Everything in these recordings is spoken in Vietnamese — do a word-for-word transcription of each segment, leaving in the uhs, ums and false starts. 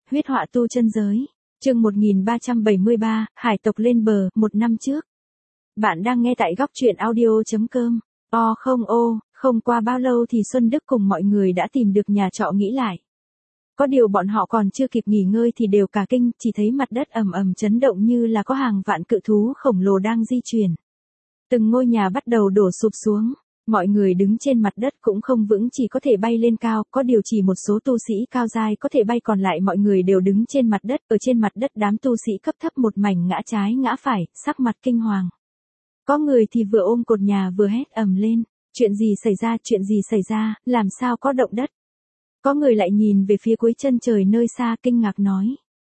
Huyết họa tu chân giới. Chương một nghìn ba trăm bảy mươi ba, hải tộc lên bờ, một năm trước. Bạn đang nghe tại góc truyện audio chấm com. O không ô, không qua bao lâu thì Xuân Đức cùng mọi người đã tìm được nhà trọ nghỉ lại. Có điều bọn họ còn chưa kịp nghỉ ngơi thì đều cả kinh, chỉ thấy mặt đất ầm ầm chấn động như là có hàng vạn cự thú khổng lồ đang di chuyển. Từng ngôi nhà bắt đầu đổ sụp xuống. Mọi người đứng trên mặt đất cũng không vững, chỉ có thể bay lên cao, có điều chỉ một số tu sĩ cao giai có thể bay, còn lại mọi người đều đứng trên mặt đất. Ở trên mặt đất đám tu sĩ cấp thấp một mảnh ngã trái ngã phải, sắc mặt kinh hoàng. Có người thì vừa ôm cột nhà vừa hét ầm lên, chuyện gì xảy ra, chuyện gì xảy ra, làm sao có động đất. Có người lại nhìn về phía cuối chân trời nơi xa kinh ngạc nói.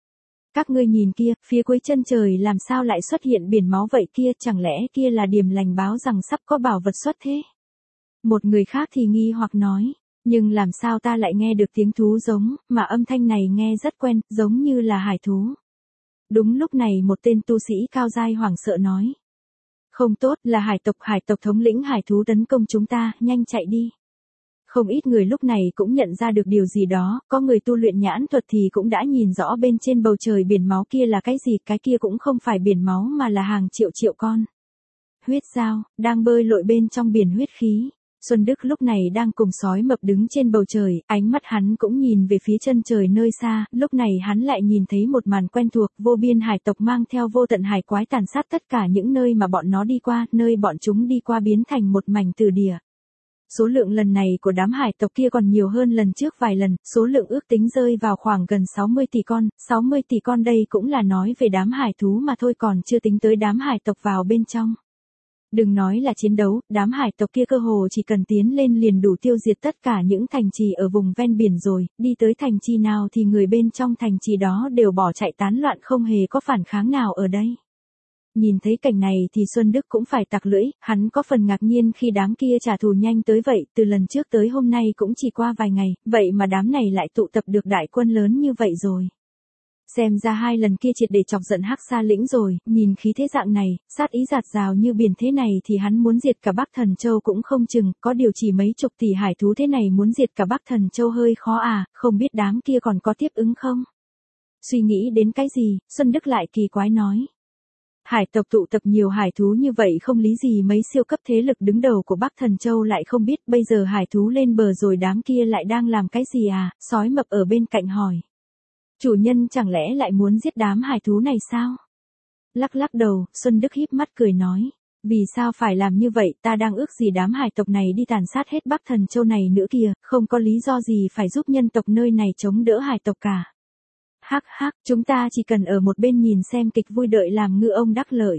Các ngươi nhìn kia, phía cuối chân trời làm sao lại xuất hiện biển máu vậy kia, chẳng lẽ kia là điềm lành báo rằng sắp có bảo vật xuất thế? Một người khác thì nghi hoặc nói, nhưng làm sao ta lại nghe được tiếng thú giống, mà âm thanh này nghe rất quen, giống như là hải thú. Đúng lúc này một tên tu sĩ cao giai hoảng sợ nói. Không tốt, là hải tộc, hải tộc thống lĩnh hải thú tấn công chúng ta, nhanh chạy đi. Không ít người lúc này cũng nhận ra được điều gì đó, có người tu luyện nhãn thuật thì cũng đã nhìn rõ bên trên bầu trời biển máu kia là cái gì, cái kia cũng không phải biển máu mà là hàng triệu triệu con huyết dao, đang bơi lội bên trong biển huyết khí. Xuân Đức lúc này đang cùng sói mập đứng trên bầu trời, ánh mắt hắn cũng nhìn về phía chân trời nơi xa, lúc này hắn lại nhìn thấy một màn quen thuộc, vô biên hải tộc mang theo vô tận hải quái tàn sát tất cả những nơi mà bọn nó đi qua, nơi bọn chúng đi qua biến thành một mảnh từ địa. Số lượng lần này của đám hải tộc kia còn nhiều hơn lần trước vài lần, số lượng ước tính rơi vào khoảng gần sáu mươi tỷ con, sáu mươi tỷ con đây cũng là nói về đám hải thú mà thôi, còn chưa tính tới đám hải tộc vào bên trong. Đừng nói là chiến đấu, đám hải tộc kia cơ hồ chỉ cần tiến lên liền đủ tiêu diệt tất cả những thành trì ở vùng ven biển rồi, đi tới thành trì nào thì người bên trong thành trì đó đều bỏ chạy tán loạn, không hề có phản kháng nào ở đây. Nhìn thấy cảnh này thì Xuân Đức cũng phải tặc lưỡi, hắn có phần ngạc nhiên khi đám kia trả thù nhanh tới vậy, từ lần trước tới hôm nay cũng chỉ qua vài ngày, vậy mà đám này lại tụ tập được đại quân lớn như vậy rồi. Xem ra hai lần kia triệt để chọc giận Hắc Sa lĩnh rồi, nhìn khí thế dạng này, sát ý dạt dào như biển thế này thì hắn muốn diệt cả Bắc Thần Châu cũng không chừng, có điều chỉ mấy chục tỷ hải thú thế này muốn diệt cả Bắc Thần Châu hơi khó à, không biết đám kia còn có tiếp ứng không? Suy nghĩ đến cái gì, Xuân Đức lại kỳ quái nói. Hải tộc tụ tập nhiều hải thú như vậy không lý gì mấy siêu cấp thế lực đứng đầu của Bắc Thần Châu lại không biết, bây giờ hải thú lên bờ rồi đám kia lại đang làm cái gì à, sói mập ở bên cạnh hỏi. Chủ nhân chẳng lẽ lại muốn giết đám hải thú này sao? Lắc lắc đầu, Xuân Đức híp mắt cười nói. Vì sao phải làm như vậy, ta đang ước gì đám hải tộc này đi tàn sát hết Bắc Thần Châu này nữa kìa, không có lý do gì phải giúp nhân tộc nơi này chống đỡ hải tộc cả. Hắc hắc, chúng ta chỉ cần ở một bên nhìn xem kịch vui đợi làm ngư ông đắc lợi.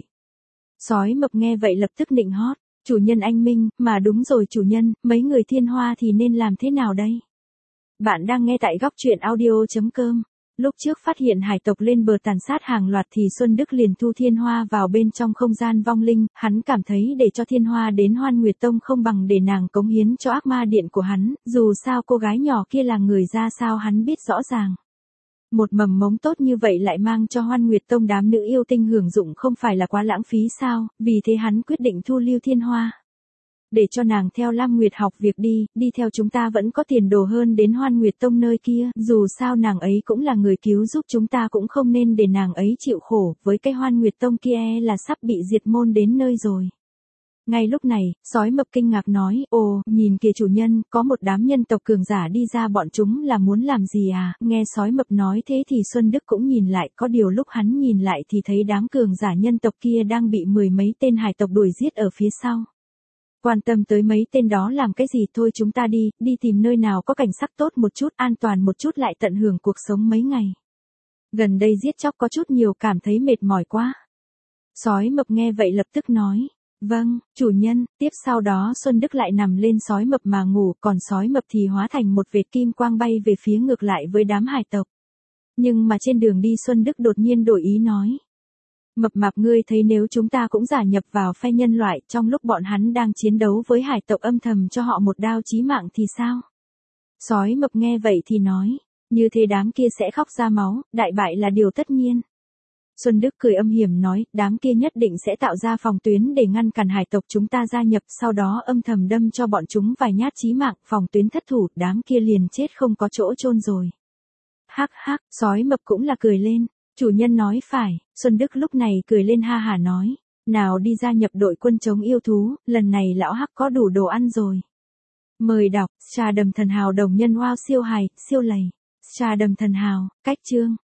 Sói mập nghe vậy lập tức nịnh hót. Chủ nhân anh minh, mà đúng rồi chủ nhân, mấy người thiên hoa thì nên làm thế nào đây? Bạn đang nghe tại góc truyện audio chấm com. Lúc trước phát hiện hải tộc lên bờ tàn sát hàng loạt thì Xuân Đức liền thu thiên hoa vào bên trong không gian vong linh, hắn cảm thấy để cho thiên hoa đến Hoan Nguyệt Tông không bằng để nàng cống hiến cho ác ma điện của hắn, dù sao cô gái nhỏ kia là người ra sao hắn biết rõ ràng. Một mầm mống tốt như vậy lại mang cho Hoan Nguyệt Tông đám nữ yêu tinh hưởng dụng không phải là quá lãng phí sao, vì thế hắn quyết định thu lưu thiên hoa. Để cho nàng theo Lam Nguyệt học việc đi, đi theo chúng ta vẫn có tiền đồ hơn đến Hoan Nguyệt Tông nơi kia, dù sao nàng ấy cũng là người cứu giúp chúng ta, cũng không nên để nàng ấy chịu khổ, với cái Hoan Nguyệt Tông kia là sắp bị diệt môn đến nơi rồi. Ngay lúc này, sói mập kinh ngạc nói, ồ, nhìn kìa chủ nhân, có một đám nhân tộc cường giả đi ra, bọn chúng là muốn làm gì à? Nghe sói mập nói thế thì Xuân Đức cũng nhìn lại, có điều lúc hắn nhìn lại thì thấy đám cường giả nhân tộc kia đang bị mười mấy tên hải tộc đuổi giết ở phía sau. Quan tâm tới mấy tên đó làm cái gì, thôi chúng ta đi, đi tìm nơi nào có cảnh sắc tốt một chút, an toàn một chút lại tận hưởng cuộc sống mấy ngày. Gần đây giết chóc có chút nhiều, cảm thấy mệt mỏi quá. Sói mập nghe vậy lập tức nói. Vâng, chủ nhân. Tiếp sau đó Xuân Đức lại nằm lên sói mập mà ngủ, còn sói mập thì hóa thành một vệt kim quang bay về phía ngược lại với đám hải tộc. Nhưng mà trên đường đi Xuân Đức đột nhiên đổi ý nói. Mập mạp, ngươi thấy nếu chúng ta cũng gia nhập vào phe nhân loại, trong lúc bọn hắn đang chiến đấu với hải tộc âm thầm cho họ một đao chí mạng thì sao? Sói mập nghe vậy thì nói, như thế đám kia sẽ khóc ra máu, đại bại là điều tất nhiên. Xuân Đức cười âm hiểm nói, đám kia nhất định sẽ tạo ra phòng tuyến để ngăn cản hải tộc chúng ta gia nhập, sau đó âm thầm đâm cho bọn chúng vài nhát chí mạng, phòng tuyến thất thủ, đám kia liền chết không có chỗ chôn rồi. Hắc hắc, sói mập cũng là cười lên. Chủ nhân nói phải, Xuân Đức lúc này cười lên ha hả nói. Nào đi gia nhập đội quân chống yêu thú, lần này lão Hắc có đủ đồ ăn rồi. Mời đọc, trà đầm thần hào đồng nhân wow siêu hài, siêu lầy. Trà đầm thần hào, cách chương.